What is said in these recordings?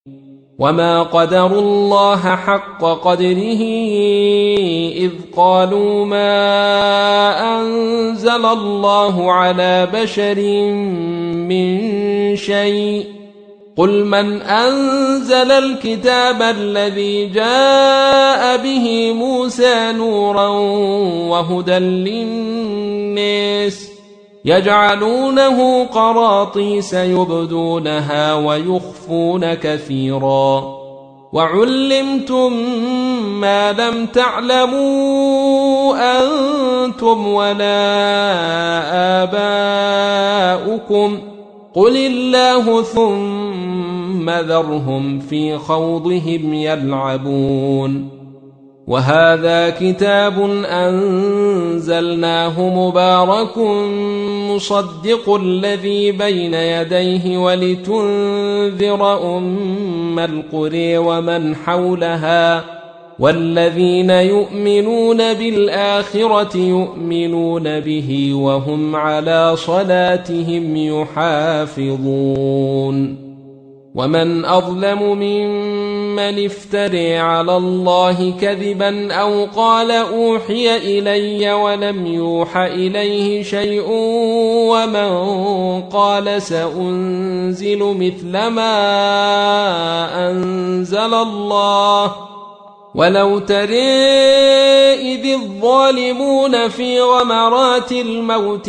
وما قدروا الله حق قدره إذ قالوا ما أنزل الله على بشر من شيء قل من أنزل الكتاب الذي جاء به موسى نورا وهدى للناس يجعلونه قراطيس يبدونها ويخفون كثيرا وعلمتم ما لم تعلموا أنتم ولا آباؤكم قل الله ثم ذرهم في خوضهم يلعبون وهذا كتاب أنزلناه مبارك مصدق الذي بين يديه ولتنذر أم القرى ومن حولها والذين يؤمنون بالآخرة يؤمنون به وهم على صلاتهم يحافظون ومن أظلم ممن افترى على الله كذبا أو قال أوحي إلي ولم يوح إليه شيء ومن قال سأنزل مثل ما أنزل الله ولو ترى إذ الظالمون في غمرات الموت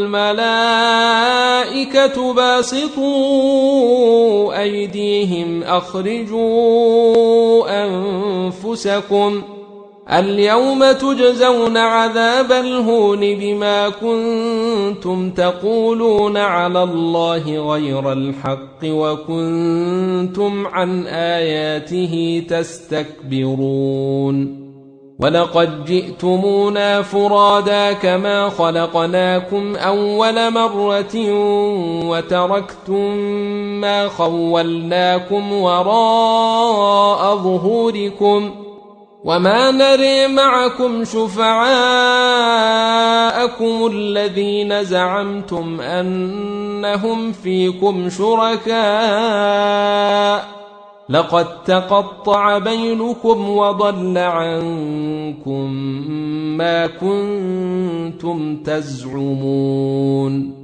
والملائكة باسطوا أيديهم أخرجوا أنفسكم اليوم تجزون عذاب الهون بما كنتم تقولون على الله غير الحق وكنتم عن آياته تستكبرون ولقد جئتمونا فرادا كما خلقناكم أول مرة وتركتم ما خولناكم وراء ظهوركم وما نري معكم شفعاءكم الذين زعمتم أنهم فيكم شركاء لقد تقطع بينكم وضل عنكم ما كنتم تزعمون